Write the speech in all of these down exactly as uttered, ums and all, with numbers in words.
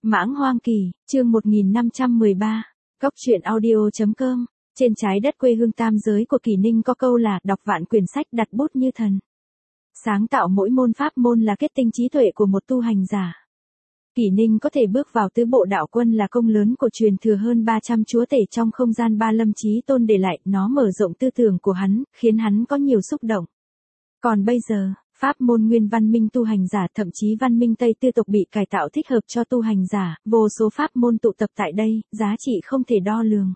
Mãng Hoang Kỳ, chương một nghìn năm trăm mười ba, Cốc truyện audio chấm com. Trên trái đất quê hương tam giới của Kỷ Ninh có câu là đọc vạn quyển sách đặt bút như thần. Sáng tạo mỗi môn pháp môn là kết tinh trí tuệ của một tu hành giả. Kỷ Ninh có thể bước vào tứ bộ đạo quân là công lớn của truyền thừa hơn ba trăm chúa tể trong không gian ba lâm chí tôn để lại, nó mở rộng tư tưởng của hắn, khiến hắn có nhiều xúc động. Còn bây giờ, pháp môn nguyên văn minh tu hành giả thậm chí văn minh Tây Tư tộc bị cải tạo thích hợp cho tu hành giả, vô số pháp môn tụ tập tại đây, giá trị không thể đo lường.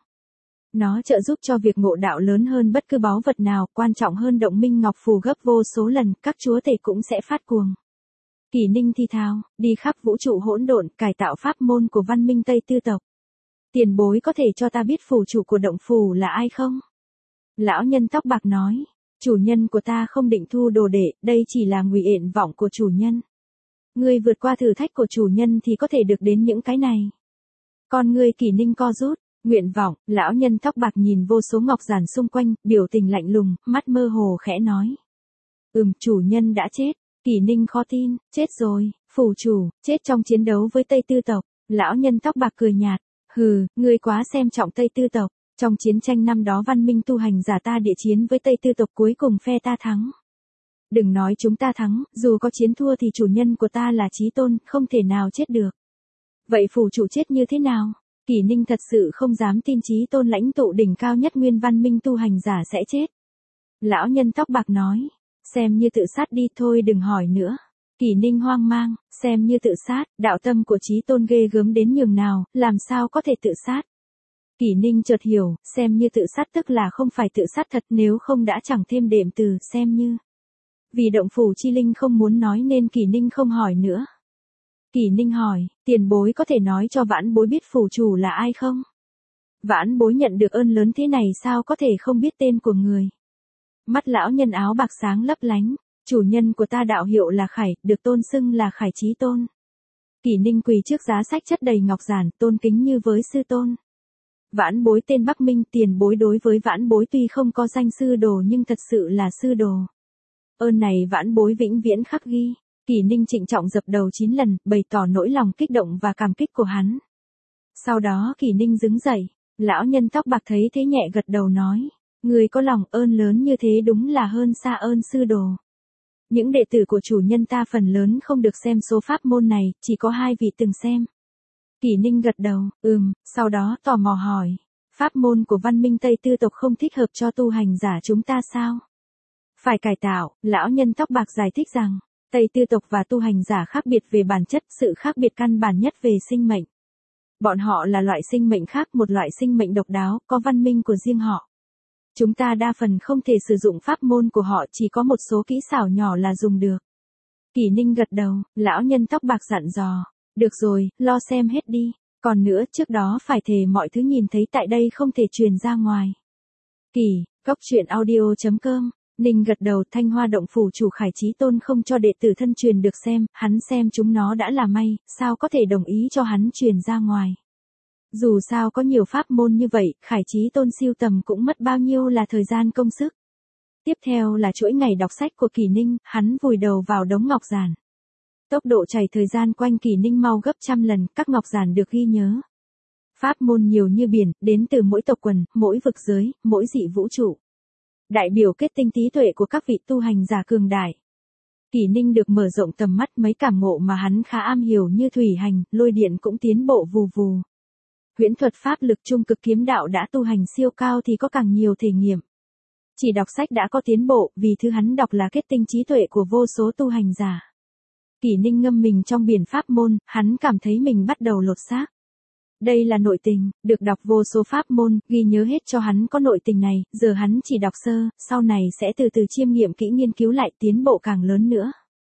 Nó trợ giúp cho việc ngộ đạo lớn hơn bất cứ báu vật nào, quan trọng hơn động minh ngọc phù gấp vô số lần, các chúa tể cũng sẽ phát cuồng. Kỷ Ninh thi thao, đi khắp vũ trụ hỗn độn, cải tạo pháp môn của văn minh Tây Tư tộc. Tiền bối có thể cho ta biết phù chủ của động phủ là ai không? Lão nhân tóc bạc nói. Chủ nhân của ta không định thu đồ đệ, đây chỉ là ngụy yện vọng của chủ nhân. Ngươi vượt qua thử thách của chủ nhân thì có thể được đến những cái này. Con ngươi Kỷ Ninh co rút, nguyện vọng, lão nhân tóc bạc nhìn vô số ngọc giản xung quanh, biểu tình lạnh lùng, mắt mơ hồ khẽ nói. Ừm, chủ nhân đã chết. Kỷ Ninh khó tin, chết rồi, phủ chủ, chết trong chiến đấu với Tây Tư tộc. Lão nhân tóc bạc cười nhạt, hừ, ngươi quá xem trọng Tây Tư tộc. Trong chiến tranh năm đó văn minh tu hành giả ta địa chiến với Tây Tư tộc cuối cùng phe ta thắng. Đừng nói chúng ta thắng, dù có chiến thua thì chủ nhân của ta là chí tôn, không thể nào chết được. Vậy phủ chủ chết như thế nào? Kỷ Ninh thật sự không dám tin chí tôn lãnh tụ đỉnh cao nhất nguyên văn minh tu hành giả sẽ chết. Lão nhân tóc bạc nói, xem như tự sát đi thôi đừng hỏi nữa. Kỷ Ninh hoang mang, xem như tự sát, đạo tâm của chí tôn ghê gớm đến nhường nào, làm sao có thể tự sát? Kỷ Ninh chợt hiểu, xem như tự sát tức là không phải tự sát thật, nếu không đã chẳng thêm đệm từ xem như. Vì động phủ chi linh không muốn nói nên Kỷ Ninh không hỏi nữa. Kỷ Ninh hỏi, tiền bối có thể nói cho vãn bối biết phủ chủ là ai không? Vãn bối nhận được ơn lớn thế này sao có thể không biết tên của người? Mắt lão nhân áo bạc sáng lấp lánh, chủ nhân của ta đạo hiệu là Khải, được tôn xưng là Khải Chí Tôn. Kỷ Ninh quỳ trước giá sách chất đầy ngọc giản, tôn kính như với sư tôn. Vãn bối tên Bắc Minh, tiền bối đối với vãn bối tuy không có danh sư đồ nhưng thật sự là sư đồ. Ơn này vãn bối vĩnh viễn khắc ghi. Kỷ Ninh trịnh trọng dập đầu chín lần, bày tỏ nỗi lòng kích động và cảm kích của hắn. Sau đó Kỷ Ninh đứng dậy, lão nhân tóc bạc thấy thế nhẹ gật đầu nói, người có lòng ơn lớn như thế đúng là hơn xa ơn sư đồ. Những đệ tử của chủ nhân ta phần lớn không được xem số pháp môn này, chỉ có hai vị từng xem. Kỷ Ninh gật đầu, ừm, sau đó tò mò hỏi, pháp môn của văn minh Tây Tư tộc không thích hợp cho tu hành giả chúng ta sao? Phải cải tạo, lão nhân tóc bạc giải thích rằng, Tây Tư tộc và tu hành giả khác biệt về bản chất, sự khác biệt căn bản nhất về sinh mệnh. Bọn họ là loại sinh mệnh khác, một loại sinh mệnh độc đáo, có văn minh của riêng họ. Chúng ta đa phần không thể sử dụng pháp môn của họ, chỉ có một số kỹ xảo nhỏ là dùng được. Kỷ Ninh gật đầu, lão nhân tóc bạc dặn dò. Được rồi, lo xem hết đi. Còn nữa, trước đó phải thề mọi thứ nhìn thấy tại đây không thể truyền ra ngoài. Kỳ, Cốc truyện audio chấm com. Ninh gật đầu, Thanh Hoa động phủ chủ Khải Chí Tôn không cho đệ tử thân truyền được xem, hắn xem chúng nó đã là may, sao có thể đồng ý cho hắn truyền ra ngoài. Dù sao có nhiều pháp môn như vậy, Khải Chí Tôn siêu tầm cũng mất bao nhiêu là thời gian công sức. Tiếp theo là chuỗi ngày đọc sách của Kỷ Ninh, hắn vùi đầu vào đống ngọc giản. Tốc độ chảy thời gian quanh Kỷ Ninh mau gấp trăm lần, các ngọc giản được ghi nhớ. Pháp môn nhiều như biển, đến từ mỗi tộc quần, mỗi vực giới, mỗi dị vũ trụ. Đại biểu kết tinh trí tuệ của các vị tu hành giả cường đại. Kỷ Ninh được mở rộng tầm mắt, mấy cảm ngộ mà hắn khá am hiểu như thủy hành, lôi điện cũng tiến bộ vù vù. Huyễn thuật pháp lực trung cực kiếm đạo đã tu hành siêu cao thì có càng nhiều thể nghiệm. Chỉ đọc sách đã có tiến bộ, vì thứ hắn đọc là kết tinh trí tuệ của vô số tu hành giả. Kỷ Ninh ngâm mình trong biển pháp môn, hắn cảm thấy mình bắt đầu lột xác. Đây là nội tình, được đọc vô số pháp môn, ghi nhớ hết cho hắn có nội tình này, giờ hắn chỉ đọc sơ, sau này sẽ từ từ chiêm nghiệm kỹ nghiên cứu lại, tiến bộ càng lớn nữa.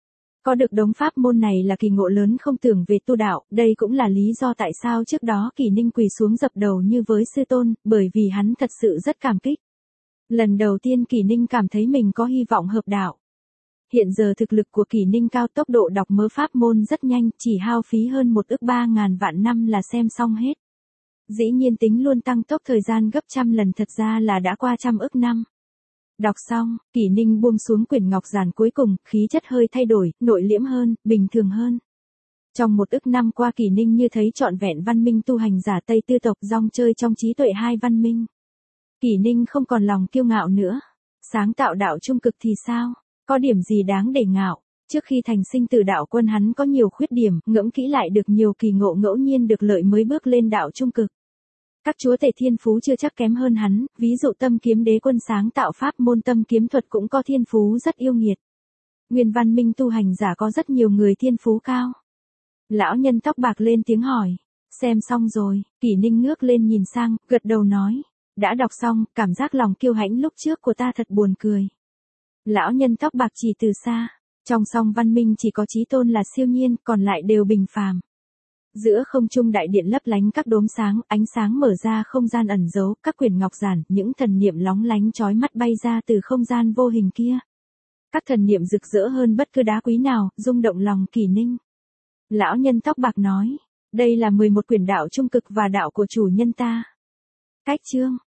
Có được đống pháp môn này là kỳ ngộ lớn không tưởng về tu đạo, đây cũng là lý do tại sao trước đó Kỷ Ninh quỳ xuống dập đầu như với sư tôn, bởi vì hắn thật sự rất cảm kích. Lần đầu tiên Kỷ Ninh cảm thấy mình có hy vọng hợp đạo. Hiện giờ thực lực của Kỷ Ninh cao, tốc độ đọc mớ pháp môn rất nhanh, chỉ hao phí hơn một ức ba ngàn vạn năm là xem xong hết. Dĩ nhiên tính luôn tăng tốc thời gian gấp trăm lần, thật ra là đã qua trăm ức năm. Đọc xong, Kỷ Ninh buông xuống quyển ngọc giản cuối cùng, khí chất hơi thay đổi, nội liễm hơn, bình thường hơn. Trong một ức năm qua Kỷ Ninh như thấy trọn vẹn văn minh tu hành giả Tây Tư tộc rong chơi trong trí tuệ hai văn minh. Kỷ Ninh không còn lòng kiêu ngạo nữa. Sáng tạo đạo trung cực thì sao? Có điểm gì đáng để ngạo? Trước khi thành sinh tử đạo quân hắn có nhiều khuyết điểm, ngẫm kỹ lại được nhiều kỳ ngộ ngẫu nhiên được lợi mới bước lên đạo trung cực. Các chúa tể thiên phú chưa chắc kém hơn hắn, ví dụ Tâm Kiếm Đế Quân sáng tạo pháp môn tâm kiếm thuật cũng có thiên phú rất yêu nghiệt. Nguyên văn minh tu hành giả có rất nhiều người thiên phú cao. Lão nhân tóc bạc lên tiếng hỏi. Xem xong rồi, Kỷ Ninh ngước lên nhìn sang, gật đầu nói. Đã đọc xong, cảm giác lòng kiêu hãnh lúc trước của ta thật buồn cười. Lão nhân tóc bạc chỉ từ xa. Trong song văn minh chỉ có Chí Tôn là siêu nhiên, còn lại đều bình phàm. Giữa không trung đại điện lấp lánh các đốm sáng, ánh sáng mở ra không gian ẩn giấu, các quyển ngọc giản, những thần niệm lóng lánh chói mắt bay ra từ không gian vô hình kia. Các thần niệm rực rỡ hơn bất cứ đá quý nào, rung động lòng Kỷ Ninh. Lão nhân tóc bạc nói, đây là mười một quyển đạo trung cực và đạo của chủ nhân ta. Cách chương